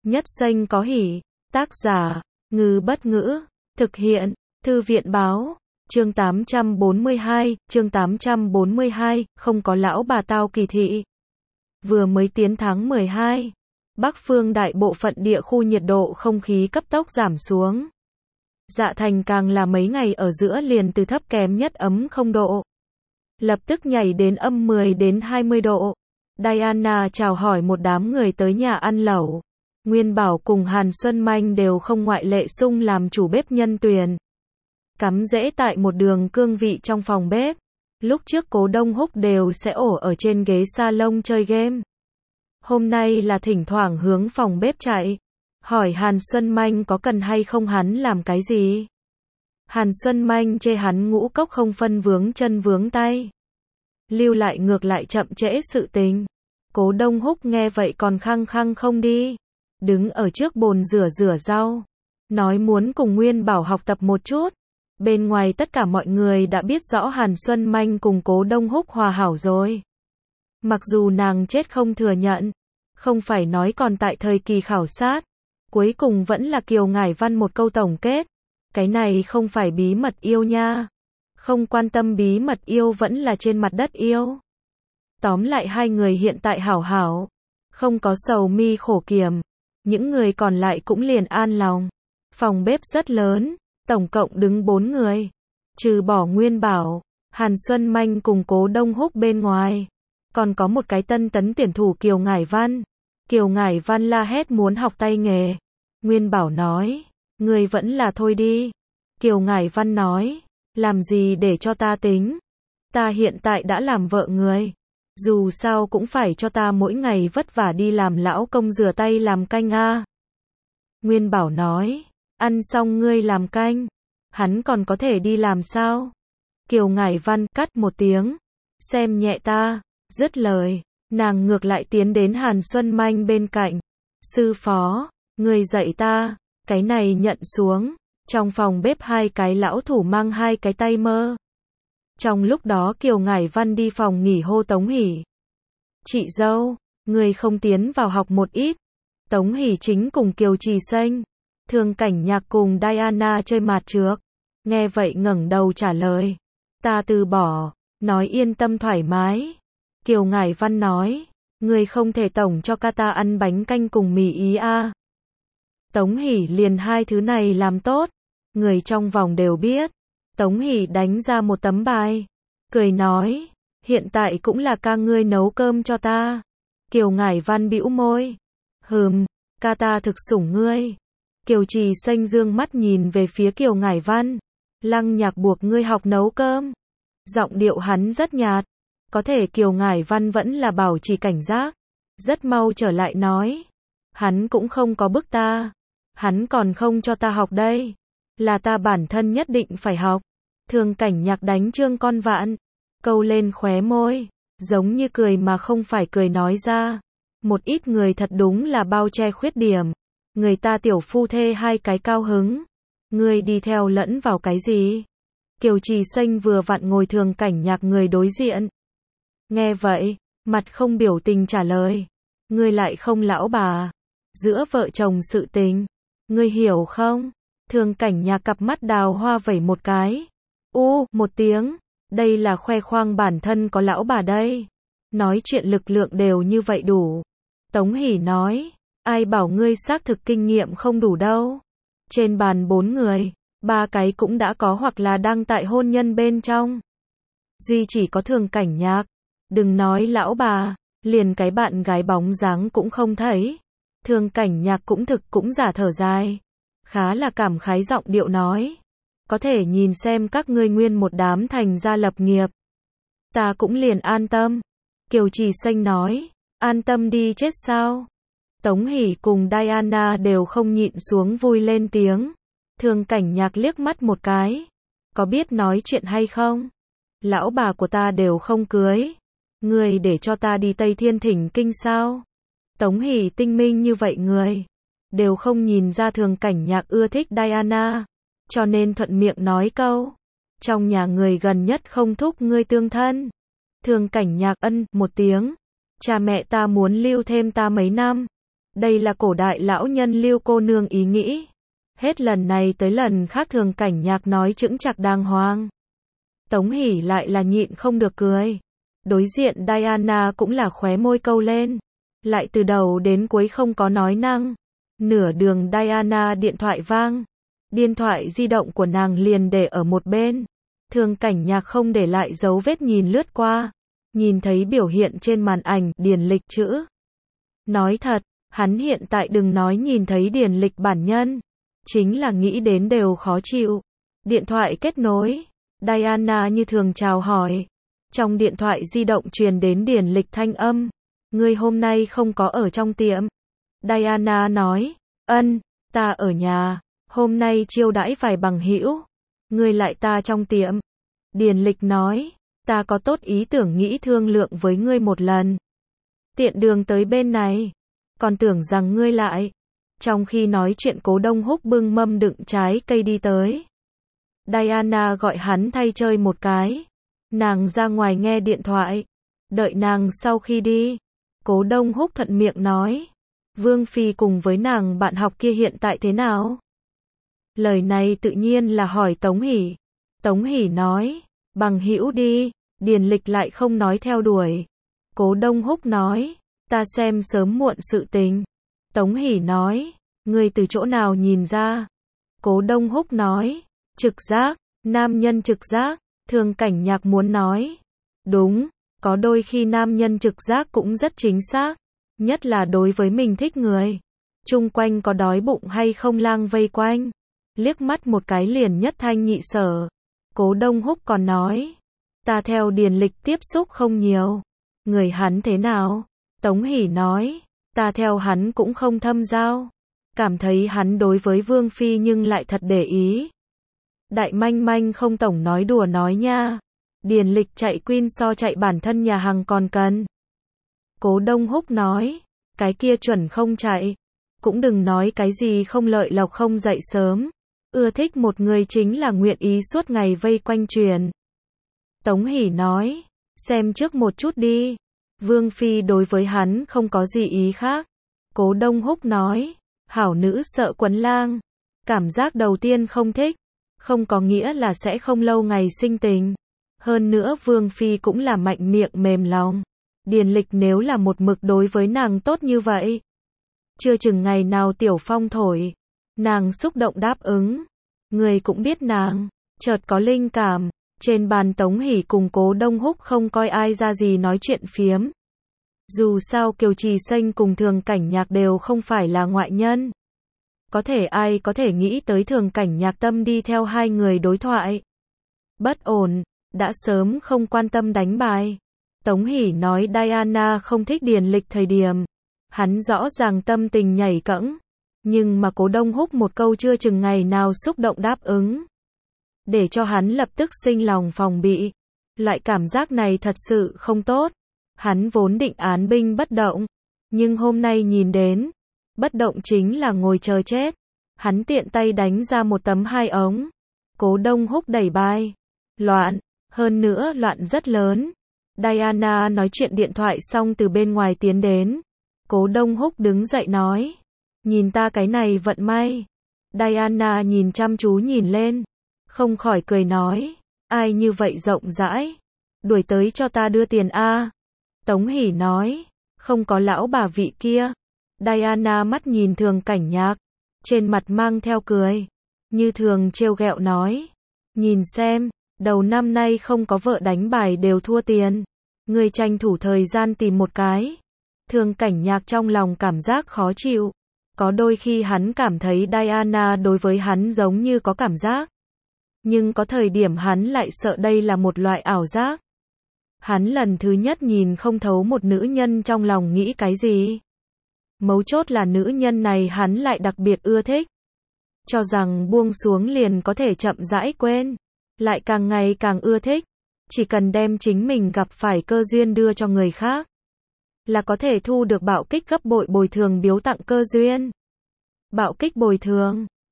Nhất Xanh có hỉ. Tác giả, Ngư Bất Ngữ. Thực hiện, Thư viện Báo. Chương 842, không có lão bà tao kỳ thị. Vừa mới tiến tháng 12, Bắc phương đại bộ phận địa khu nhiệt độ không khí cấp tốc giảm xuống. Dạ Thành càng là mấy ngày ở giữa liền từ thấp kém nhất ấm 0 độ. Lập tức nhảy đến âm 10 đến 20 độ. Diana chào hỏi một đám người tới nhà ăn lẩu. Nguyên Bảo cùng Hàn Xuân Manh đều không ngoại lệ sung làm chủ bếp nhân tuyển. Cắm rễ tại một đường cương vị trong phòng bếp. Lúc trước Cố Đông Húc đều sẽ ổ ở trên ghế salon chơi game. Hôm nay là thỉnh thoảng hướng phòng bếp chạy. Hỏi Hàn Xuân Manh có cần hay không hắn làm cái gì. Hàn Xuân Manh chê hắn ngũ cốc không phân vướng chân vướng tay. Lưu lại ngược lại chậm trễ sự tình. Cố Đông Húc nghe vậy còn khăng khăng không đi. Đứng ở trước bồn rửa rau. Nói muốn cùng Nguyên Bảo học tập một chút. Bên ngoài tất cả mọi người đã biết rõ Hàn Xuân Manh cùng Cố Đông Húc hòa hảo rồi. Mặc dù nàng chết không thừa nhận. Không phải nói còn tại thời kỳ khảo sát. Cuối cùng vẫn là Kiều Ngải Văn một câu tổng kết. Cái này không phải bí mật yêu nha. Không quan tâm bí mật yêu vẫn là trên mặt đất yêu. Tóm lại hai người hiện tại hảo hảo. Không có sầu mi khổ kiềm. Những người còn lại cũng liền an lòng. Phòng bếp rất lớn. Tổng cộng đứng 4 người. Trừ bỏ Nguyên Bảo, Hàn Xuân Manh cùng Cố Đông Húc bên ngoài. Còn có một cái tân tấn tuyển thủ Kiều Ngải Văn. Kiều Ngải Văn la hét muốn học tay nghề. Nguyên Bảo nói, người vẫn là thôi đi. Kiều Ngải Văn nói, làm gì để cho ta tính. Ta hiện tại đã làm vợ người. Dù sao cũng phải cho ta mỗi ngày vất vả đi làm lão công rửa tay làm canh a. Nguyên Bảo nói, ăn xong ngươi làm canh. Hắn còn có thể đi làm sao? Kiều Ngải Văn cắt một tiếng. Xem nhẹ ta. Dứt lời, nàng ngược lại tiến đến Hàn Xuân Manh bên cạnh. Sư phó, người dạy ta. Cái này nhận xuống. Trong phòng bếp hai cái lão thủ mang hai cái tay mơ. Trong lúc đó Kiều Ngải Văn đi phòng nghỉ hô Tống Hỷ. Chị dâu, người không tiến vào học một ít. Tống Hỷ chính cùng Kiều Trì Xanh, Thường Cảnh Nhạc cùng Diana chơi mạt trước. Nghe vậy ngẩng đầu trả lời. Ta từ bỏ, nói yên tâm thoải mái. Kiều Ngải Văn nói, người không thể tổng cho ca ta ăn bánh canh cùng mì ý a. Tống Hỷ liền hai thứ này làm tốt. Người trong vòng đều biết. Tống Hỷ đánh ra một tấm bài. Cười nói, hiện tại cũng là ca ngươi nấu cơm cho ta. Kiều Ngải Văn bĩu môi. Ca ta thực sủng ngươi. Kiều Trì Xanh dương mắt nhìn về phía Kiều Ngải Văn. Lăng Nhạc buộc ngươi học nấu cơm. Giọng điệu hắn rất nhạt. Có thể Kiều Ngải Văn vẫn là bảo trì cảnh giác. Rất mau trở lại nói. Hắn cũng không có bức ta. Hắn còn không cho ta học đây. Là ta bản thân nhất định phải học. Thường Cảnh Nhạc đánh Trương Con Vạn. Câu lên khóe môi. Giống như cười mà không phải cười nói ra. Một ít người thật đúng là bao che khuyết điểm. Người ta tiểu phu thê hai cái cao hứng. Ngươi đi theo lẫn vào cái gì? Kiều Trì Xanh vừa vặn ngồi Thường Cảnh Nhạc người đối diện. Nghe vậy, mặt không biểu tình trả lời. Ngươi lại không lão bà. Giữa vợ chồng sự tình. Ngươi hiểu không? Thường Cảnh Nhạc cặp mắt đào hoa vẩy một cái. Một tiếng. Đây là khoe khoang bản thân có lão bà đây. Nói chuyện lực lượng đều như vậy đủ. Tống Hỷ nói. Ai bảo ngươi xác thực kinh nghiệm không đủ đâu. Trên bàn 4 người, 3 cái cũng đã có hoặc là đang tại hôn nhân bên trong. Duy chỉ có Thường Cảnh Nhạc. Đừng nói lão bà, liền cái bạn gái bóng dáng cũng không thấy. Thường Cảnh Nhạc cũng giả thở dài. Khá là cảm khái giọng điệu nói. Có thể nhìn xem các ngươi nguyên một đám thành gia lập nghiệp. Ta cũng liền an tâm. Kiều Trì Xanh nói. An tâm đi chết sao? Tống Hỷ cùng Diana đều không nhịn xuống vui lên tiếng. Thường Cảnh Nhạc liếc mắt một cái. Có biết nói chuyện hay không? Lão bà của ta đều không cưới. Người để cho ta đi Tây Thiên thỉnh kinh sao? Tống Hỷ tinh minh như vậy người. Đều không nhìn ra Thường Cảnh Nhạc ưa thích Diana. Cho nên thuận miệng nói câu. Trong nhà người gần nhất không thúc ngươi tương thân. Thường Cảnh Nhạc ân một tiếng. Cha mẹ ta muốn lưu thêm ta mấy năm. Đây là cổ đại lão nhân Lưu cô nương ý nghĩ. Hết lần này tới lần khác Thường Cảnh Nhạc nói chững chạc đàng hoàng. Tống Hỷ lại là nhịn không được cười. Đối diện Diana cũng là khóe môi câu lên. Lại từ đầu đến cuối không có nói năng. Nửa đường Diana điện thoại vang. Điện thoại di động của nàng liền để ở một bên. Thường Cảnh Nhạc không để lại dấu vết nhìn lướt qua. Nhìn thấy biểu hiện trên màn ảnh điền lịch chữ. Nói thật, hắn hiện tại đừng nói nhìn thấy điền lịch bản nhân. Chính là nghĩ đến đều khó chịu. Điện thoại kết nối. Diana như thường chào hỏi. Trong điện thoại di động truyền đến điền lịch thanh âm. Ngươi hôm nay không có ở trong tiệm. Diana nói. Ân, ta ở nhà. Hôm nay chiêu đãi vài bằng hữu. Ngươi lại ta trong tiệm. Điền lịch nói. Ta có tốt ý tưởng nghĩ thương lượng với ngươi một lần. Tiện đường tới bên này. Còn tưởng rằng ngươi lại. Trong khi nói chuyện Cố Đông Húc bưng mâm đựng trái cây đi tới. Diana gọi hắn thay chơi một cái. Nàng ra ngoài nghe điện thoại. Đợi nàng sau khi đi. Cố Đông Húc thuận miệng nói. Vương Phi cùng với nàng bạn học kia hiện tại thế nào? Lời này tự nhiên là hỏi Tống Hỷ. Tống Hỷ nói. Bằng hữu đi. Điền lịch lại không nói theo đuổi. Cố Đông Húc nói. Ta xem sớm muộn sự tình. Tống Hỷ nói. Ngươi từ chỗ nào nhìn ra? Cố Đông Húc nói. Trực giác. Nam nhân trực giác. Thường Cảnh Nhạc muốn nói. Đúng. Có đôi khi nam nhân trực giác cũng rất chính xác. Nhất là đối với mình thích người. Chung quanh có đói bụng hay không lang vây quanh. Liếc mắt một cái liền nhất thanh nhị sở. Cố Đông Húc còn nói. Ta theo điền lịch tiếp xúc không nhiều. Người hắn thế nào? Tống Hỷ nói. Ta theo hắn cũng không thâm giao. Cảm thấy hắn đối với Vương Phi nhưng lại thật để ý. Đại manh manh không tổng nói đùa nói nha. Điền lịch chạy Queen so chạy bản thân nhà hàng còn cần. Cố Đông Húc nói. Cái kia chuẩn không chạy. Cũng đừng nói cái gì không lợi lộc không dậy sớm. Ưa thích một người chính là nguyện ý suốt ngày vây quanh truyền. Tống Hỷ nói. Xem trước một chút đi. Vương Phi đối với hắn không có gì ý khác. Cố Đông Húc nói. Hảo nữ sợ quấn lang. Cảm giác đầu tiên không thích. Không có nghĩa là sẽ không lâu ngày sinh tình. Hơn nữa Vương Phi cũng là mạnh miệng mềm lòng. Điền lịch nếu là một mực đối với nàng tốt như vậy. Chưa chừng ngày nào tiểu phong thổi. Nàng xúc động đáp ứng. Người cũng biết nàng. Chợt có linh cảm. Trên bàn Tống Hỷ cùng Cố Đông Húc không coi ai ra gì nói chuyện phiếm. Dù sao Kiều Trì Xanh cùng Thường Cảnh Nhạc đều không phải là ngoại nhân. Có thể ai có thể nghĩ tới Thường Cảnh Nhạc tâm đi theo hai người đối thoại. Bất ổn, đã sớm không quan tâm đánh bài. Tống Hỷ nói Diana không thích điền lịch thời điểm. Hắn rõ ràng tâm tình nhảy cẫng. Nhưng mà Cố Đông Húc một câu chưa chừng ngày nào xúc động đáp ứng. Để cho hắn lập tức sinh lòng phòng bị. Loại cảm giác này thật sự không tốt. Hắn vốn định án binh bất động. Nhưng hôm nay nhìn đến. Bất động chính là ngồi chờ chết. Hắn tiện tay đánh ra một tấm 2 ống. Cố Đông Húc đẩy bài. Loạn. Hơn nữa loạn rất lớn. Diana nói chuyện điện thoại xong từ bên ngoài tiến đến. Cố Đông Húc đứng dậy nói. Nhìn ta cái này vận may. Diana nhìn chăm chú nhìn lên. Không khỏi cười nói. Ai như vậy rộng rãi. Đuổi tới cho ta đưa tiền a. Tống Hỷ nói. Không có lão bà vị kia. Diana mắt nhìn Thường Cảnh Nhạc. Trên mặt mang theo cười. Như thường trêu ghẹo nói. Nhìn xem. Đầu năm nay không có vợ đánh bài đều thua tiền. Người tranh thủ thời gian tìm một cái. Thường Cảnh Nhạc trong lòng cảm giác khó chịu. Có đôi khi hắn cảm thấy Diana đối với hắn giống như có cảm giác. Nhưng có thời điểm hắn lại sợ đây là một loại ảo giác. Hắn lần thứ nhất nhìn không thấu một nữ nhân trong lòng nghĩ cái gì. Mấu chốt là nữ nhân này hắn lại đặc biệt ưa thích. Cho rằng buông xuống liền có thể chậm rãi quên. Lại càng ngày càng ưa thích. Chỉ cần đem chính mình gặp phải cơ duyên đưa cho người khác. Là có thể thu được bạo kích gấp bội bồi thường biếu tặng cơ duyên. Bạo kích bồi thường.